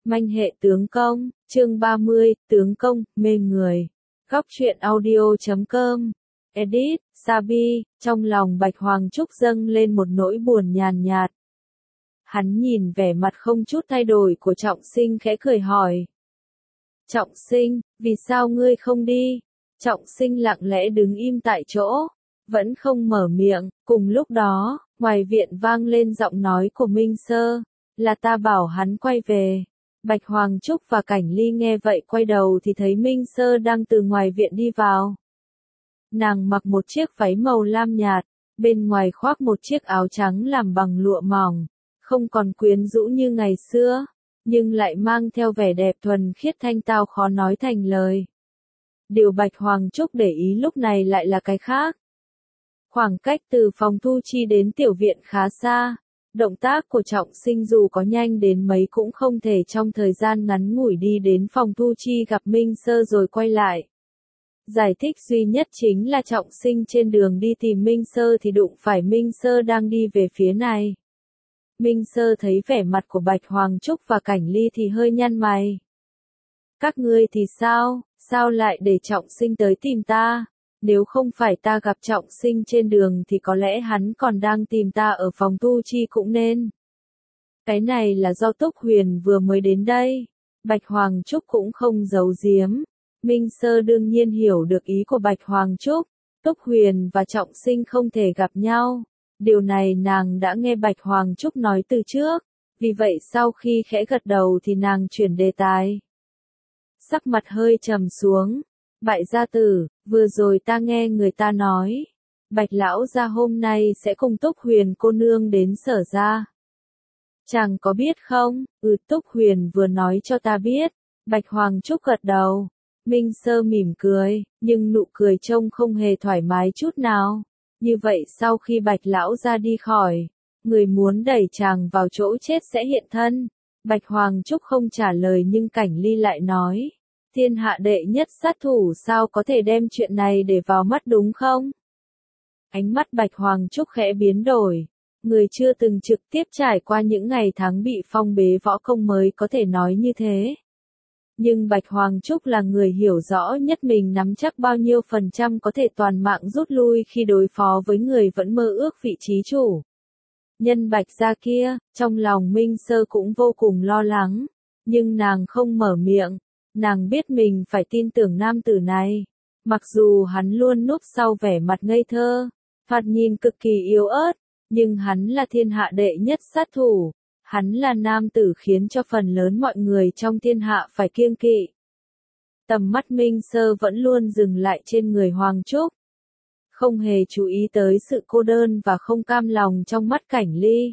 Manh hệ tướng công, chương 30, tướng công, mê người. Góc truyện audio.com. Edit, Sabi, trong lòng Bạch Hoàng Trúc dâng lên một nỗi buồn nhàn nhạt. Hắn nhìn vẻ mặt không chút thay đổi của Trọng Sinh khẽ cười hỏi. Trọng Sinh, vì sao ngươi không đi? Trọng Sinh lặng lẽ đứng im tại chỗ, vẫn không mở miệng. Cùng lúc đó, ngoài viện vang lên giọng nói của Minh Sơ, là ta bảo hắn quay về. Bạch Hoàng Trúc và Cảnh Ly nghe vậy quay đầu thì thấy Minh Sơ đang từ ngoài viện đi vào. Nàng mặc một chiếc váy màu lam nhạt, bên ngoài khoác một chiếc áo trắng làm bằng lụa mỏng, không còn quyến rũ như ngày xưa, nhưng lại mang theo vẻ đẹp thuần khiết thanh tao khó nói thành lời. Điều Bạch Hoàng Trúc để ý lúc này lại là cái khác. Khoảng cách từ phòng thu chi đến tiểu viện khá xa. Động tác của Trọng Sinh dù có nhanh đến mấy cũng không thể trong thời gian ngắn ngủi đi đến phòng thu chi gặp Minh Sơ rồi quay lại. Giải thích duy nhất chính là Trọng Sinh trên đường đi tìm Minh Sơ thì đụng phải Minh Sơ đang đi về phía này. Minh Sơ thấy vẻ mặt của Bạch Hoàng Trúc và Cảnh Ly thì hơi nhăn mày. Các ngươi thì sao, sao lại để Trọng Sinh tới tìm ta? Nếu không phải ta gặp Trọng Sinh trên đường thì có lẽ hắn còn đang tìm ta ở phòng thu chi cũng nên. Cái này là do Túc Huyền vừa mới đến đây. Bạch Hoàng Trúc cũng không giấu giếm. Minh Sơ đương nhiên hiểu được ý của Bạch Hoàng Trúc. Túc Huyền và Trọng Sinh không thể gặp nhau. Điều này nàng đã nghe Bạch Hoàng Trúc nói từ trước. Vì vậy sau khi khẽ gật đầu thì nàng chuyển đề tài. Sắc mặt hơi trầm xuống. Bại gia tử, vừa rồi ta nghe người ta nói, Bạch lão gia hôm nay sẽ cùng Túc Huyền cô nương đến Sở gia. Chàng có biết không? Túc Huyền vừa nói cho ta biết. Bạch Hoàng Trúc gật đầu. Minh Sơ mỉm cười, nhưng nụ cười trông không hề thoải mái chút nào. Như vậy sau khi Bạch lão gia đi khỏi, người muốn đẩy chàng vào chỗ chết sẽ hiện thân. Bạch Hoàng Trúc không trả lời nhưng Cảnh Ly lại nói. Thiên hạ đệ nhất sát thủ sao có thể đem chuyện này để vào mắt đúng không? Ánh mắt Bạch Hoàng Trúc khẽ biến đổi. Người chưa từng trực tiếp trải qua những ngày tháng bị phong bế võ công mới có thể nói như thế. Nhưng Bạch Hoàng Trúc là người hiểu rõ nhất mình nắm chắc bao nhiêu % có thể toàn mạng rút lui khi đối phó với người vẫn mơ ước vị trí chủ. Nhân Bạch gia kia, trong lòng Minh Sơ cũng vô cùng lo lắng, nhưng nàng không mở miệng. Nàng biết mình phải tin tưởng nam tử này. Mặc dù hắn luôn núp sau vẻ mặt ngây thơ, thoạt nhìn cực kỳ yếu ớt, nhưng hắn là thiên hạ đệ nhất sát thủ. Hắn là nam tử khiến cho phần lớn mọi người trong thiên hạ phải kiêng kỵ. Tầm mắt Minh Sơ vẫn luôn dừng lại trên người Hoàng Trúc. Không hề chú ý tới sự cô đơn và không cam lòng trong mắt Cảnh Ly.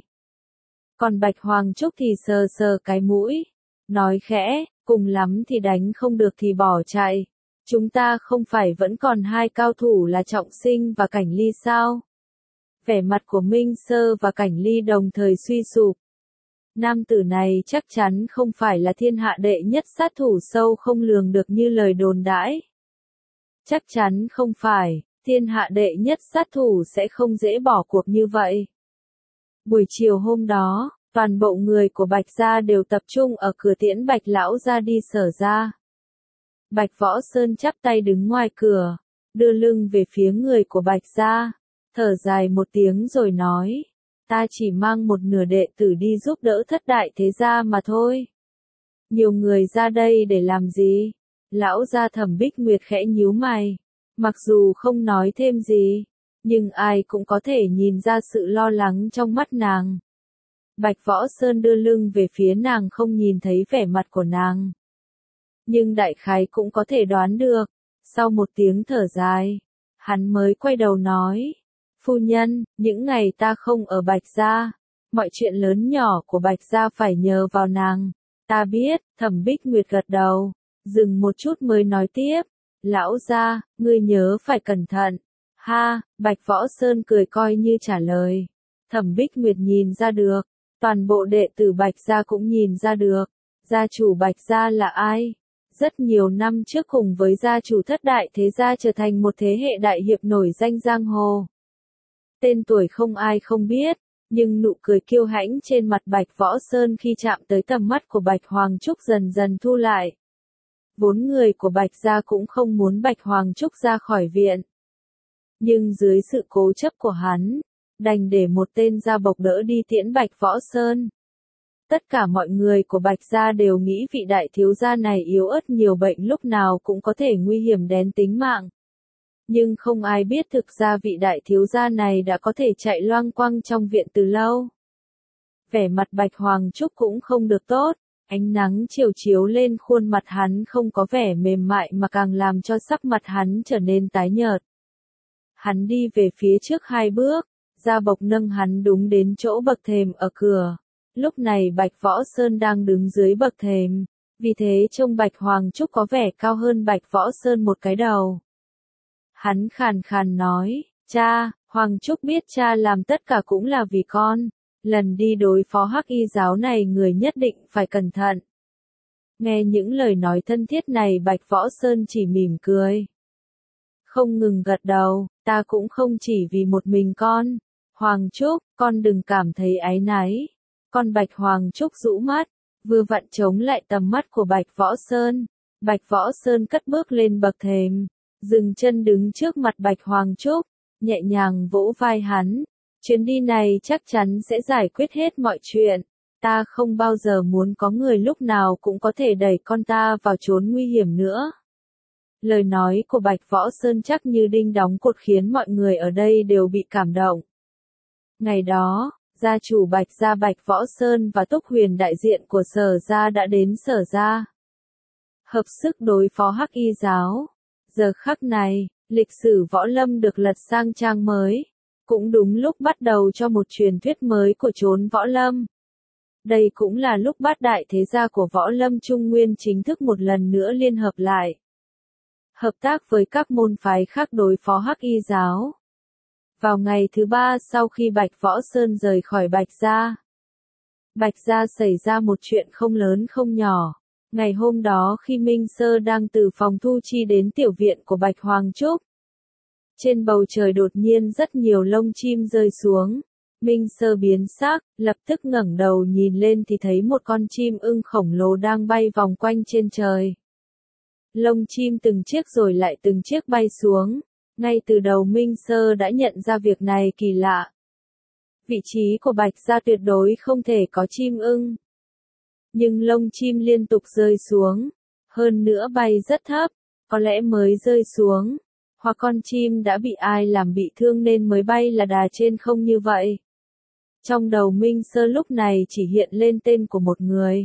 Còn Bạch Hoàng Trúc thì sờ sờ cái mũi, nói khẽ. Cùng lắm thì đánh không được thì bỏ chạy. Chúng ta không phải vẫn còn hai cao thủ là Trọng Sinh và Cảnh Ly sao? Vẻ mặt của Minh Sơ và Cảnh Ly đồng thời suy sụp. Nam tử này chắc chắn không phải là thiên hạ đệ nhất sát thủ sâu không lường được như lời đồn đãi. Chắc chắn không phải, thiên hạ đệ nhất sát thủ sẽ không dễ bỏ cuộc như vậy. Buổi chiều hôm đó, toàn bộ người của Bạch gia đều tập trung ở cửa tiễn Bạch lão gia đi Sở gia. Bạch Võ Sơn chắp tay đứng ngoài cửa, đưa lưng về phía người của Bạch gia, thở dài một tiếng rồi nói, ta chỉ mang một nửa đệ tử đi giúp đỡ Thất đại thế gia mà thôi. Nhiều người ra đây để làm gì? Lão gia Thẩm Bích Nguyệt khẽ nhíu mày, mặc dù không nói thêm gì, nhưng ai cũng có thể nhìn ra sự lo lắng trong mắt nàng. Bạch Võ Sơn đưa lưng về phía nàng không nhìn thấy vẻ mặt của nàng. Nhưng đại khái cũng có thể đoán được. Sau một tiếng thở dài, hắn mới quay đầu nói. Phu nhân, những ngày ta không ở Bạch gia, mọi chuyện lớn nhỏ của Bạch gia phải nhờ vào nàng. Ta biết, Thẩm Bích Nguyệt gật đầu, dừng một chút mới nói tiếp. Lão gia, ngươi nhớ phải cẩn thận. Ha, Bạch Võ Sơn cười coi như trả lời. Thẩm Bích Nguyệt nhìn ra được. Toàn bộ đệ tử Bạch gia cũng nhìn ra được, gia chủ Bạch gia là ai? Rất nhiều năm trước cùng với gia chủ Thất đại thế gia trở thành một thế hệ đại hiệp nổi danh giang hồ. Tên tuổi không ai không biết, Nhưng nụ cười kiêu hãnh trên mặt Bạch Võ Sơn khi chạm tới tầm mắt của Bạch Hoàng Trúc dần dần thu lại. Vốn người của Bạch gia cũng không muốn Bạch Hoàng Trúc ra khỏi viện. Nhưng dưới sự cố chấp của hắn, đành để một tên gia bộc đỡ đi tiễn Bạch Võ Sơn. Tất cả mọi người của Bạch gia đều nghĩ vị đại thiếu gia này yếu ớt nhiều bệnh lúc nào cũng có thể nguy hiểm đến tính mạng. Nhưng không ai biết thực ra vị đại thiếu gia này đã có thể chạy loang quăng trong viện từ lâu. Vẻ mặt Bạch Hoàng Trúc cũng không được tốt, ánh nắng chiều chiếu lên khuôn mặt hắn không có vẻ mềm mại mà càng làm cho sắc mặt hắn trở nên tái nhợt. Hắn đi về phía trước 2 bước, gia bộc nâng hắn đúng đến chỗ bậc thềm ở cửa. Lúc này Bạch Võ Sơn đang đứng dưới bậc thềm, vì thế trông Bạch Hoàng Trúc có vẻ cao hơn Bạch Võ Sơn một cái đầu. Hắn khàn khàn nói, cha, Hoàng Trúc biết cha làm tất cả cũng là vì con, lần đi đối phó Hắc Y giáo này người nhất định phải cẩn thận. Nghe những lời nói thân thiết này Bạch Võ Sơn chỉ mỉm cười. Không ngừng gật đầu, ta cũng không chỉ vì một mình con. Hoàng Trúc, con đừng cảm thấy áy náy. Con Bạch Hoàng Trúc rũ mắt, vừa vặn chống lại tầm mắt của Bạch Võ Sơn. Bạch Võ Sơn cất bước lên bậc thềm, dừng chân đứng trước mặt Bạch Hoàng Trúc, nhẹ nhàng vỗ vai hắn. Chuyến đi này chắc chắn sẽ giải quyết hết mọi chuyện. Ta không bao giờ muốn có người lúc nào cũng có thể đẩy con ta vào chốn nguy hiểm nữa. Lời nói của Bạch Võ Sơn chắc như đinh đóng cột khiến mọi người ở đây đều bị cảm động. Ngày đó, gia chủ Bạch gia Bạch Võ Sơn và Túc Huyền đại diện của Sở gia đã đến Sở gia. Hợp sức đối phó Hắc Y giáo. Giờ khắc này, lịch sử võ lâm được lật sang trang mới. Cũng đúng lúc bắt đầu cho một truyền thuyết mới của chốn võ lâm. Đây cũng là lúc bát đại thế gia của võ lâm Trung Nguyên chính thức một lần nữa liên hợp lại. Hợp tác với các môn phái khác đối phó Hắc Y giáo. Vào ngày thứ 3 sau khi Bạch Võ Sơn rời khỏi Bạch gia, Bạch gia xảy ra một chuyện không lớn không nhỏ. Ngày hôm đó khi Minh Sơ đang từ phòng thu chi đến tiểu viện của Bạch Hoàng Trúc, trên bầu trời đột nhiên rất nhiều lông chim rơi xuống. Minh Sơ biến sắc, lập tức ngẩng đầu nhìn lên thì thấy một con chim ưng khổng lồ đang bay vòng quanh trên trời. Lông chim từng chiếc rồi lại từng chiếc bay xuống. Ngay từ đầu Minh Sơ đã nhận ra việc này kỳ lạ. Vị trí của Bạch gia tuyệt đối không thể có chim ưng. Nhưng lông chim liên tục rơi xuống. Hơn nữa bay rất thấp, có lẽ mới rơi xuống. Hoặc con chim đã bị ai làm bị thương nên mới bay là đà trên không như vậy. Trong đầu Minh Sơ lúc này chỉ hiện lên tên của một người.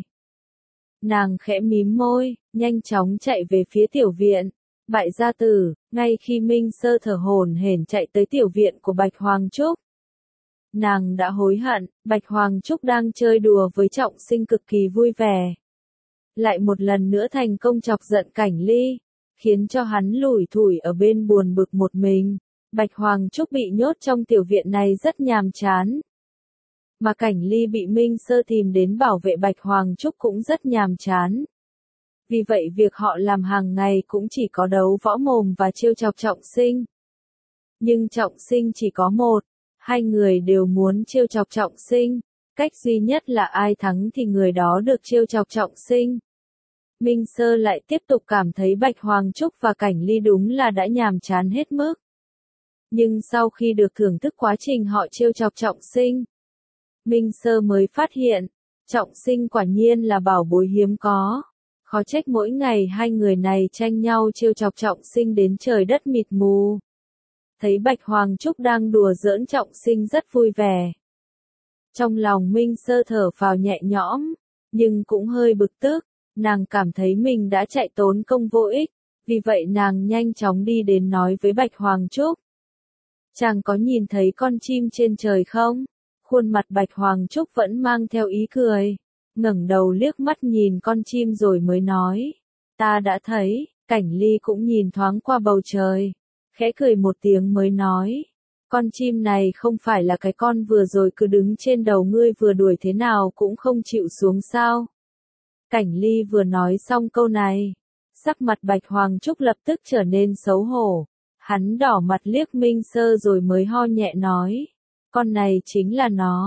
Nàng khẽ mím môi, nhanh chóng chạy về phía tiểu viện. Bại gia tử, ngay khi Minh Sơ thở hổn hển chạy tới tiểu viện của Bạch Hoàng Trúc. Nàng đã hối hận, Bạch Hoàng Trúc đang chơi đùa với Trọng Sinh cực kỳ vui vẻ. Lại một lần nữa thành công chọc giận Cảnh Ly, khiến cho hắn lủi thủi ở bên buồn bực một mình. Bạch Hoàng Trúc bị nhốt trong tiểu viện này rất nhàm chán. Mà Cảnh Ly bị Minh Sơ tìm đến bảo vệ Bạch Hoàng Trúc cũng rất nhàm chán. Vì vậy việc họ làm hàng ngày cũng chỉ có đấu võ mồm và trêu chọc Trọng Sinh. Nhưng Trọng Sinh chỉ có một, hai người đều muốn trêu chọc Trọng Sinh. Cách duy nhất là ai thắng thì người đó được trêu chọc Trọng Sinh. Minh Sơ lại tiếp tục cảm thấy Bạch Hoàng Trúc và Cảnh Ly đúng là đã nhàm chán hết mức. Nhưng sau khi được thưởng thức quá trình họ trêu chọc Trọng Sinh, Minh Sơ mới phát hiện, Trọng Sinh quả nhiên là bảo bối hiếm có. Khó trách mỗi ngày hai người này tranh nhau trêu chọc Trọng Sinh đến trời đất mịt mù. Thấy Bạch Hoàng Trúc đang đùa giỡn Trọng Sinh rất vui vẻ. Trong lòng Minh Sơ thở phào nhẹ nhõm, nhưng cũng hơi bực tức, nàng cảm thấy mình đã chạy tốn công vô ích, vì vậy nàng nhanh chóng đi đến nói với Bạch Hoàng Trúc. Chàng có nhìn thấy con chim trên trời không? Khuôn mặt Bạch Hoàng Trúc vẫn mang theo ý cười, ngẩng đầu liếc mắt nhìn con chim rồi mới nói. Ta đã thấy. Cảnh Ly cũng nhìn thoáng qua bầu trời, khẽ cười một tiếng mới nói. Con chim này không phải là cái con vừa rồi cứ đứng trên đầu ngươi vừa đuổi thế nào cũng không chịu xuống sao? Cảnh Ly vừa nói xong câu này, sắc mặt Bạch Hoàng Trúc lập tức trở nên xấu hổ. Hắn đỏ mặt liếc Minh Sơ rồi mới ho nhẹ nói. Con này chính là nó.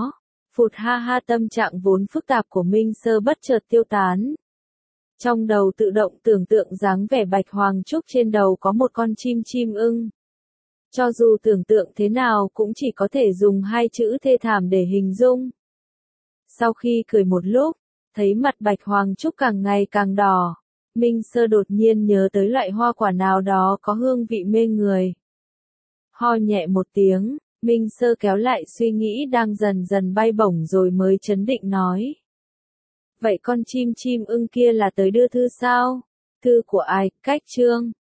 Phụt ha ha, tâm trạng vốn phức tạp của Minh Sơ bất chợt tiêu tán. Trong đầu tự động tưởng tượng dáng vẻ Bạch Hoàng Trúc trên đầu có một con chim ưng. Cho dù tưởng tượng thế nào cũng chỉ có thể dùng hai chữ thê thảm để hình dung. Sau khi cười một lúc, thấy mặt Bạch Hoàng Trúc càng ngày càng đỏ, Minh Sơ đột nhiên nhớ tới loại hoa quả nào đó có hương vị mê người. Ho nhẹ một tiếng, Minh Sơ kéo lại suy nghĩ đang dần dần bay bổng rồi mới trấn định nói. Vậy con chim ưng kia là tới đưa thư sao? Thư của ai, Cách Trương?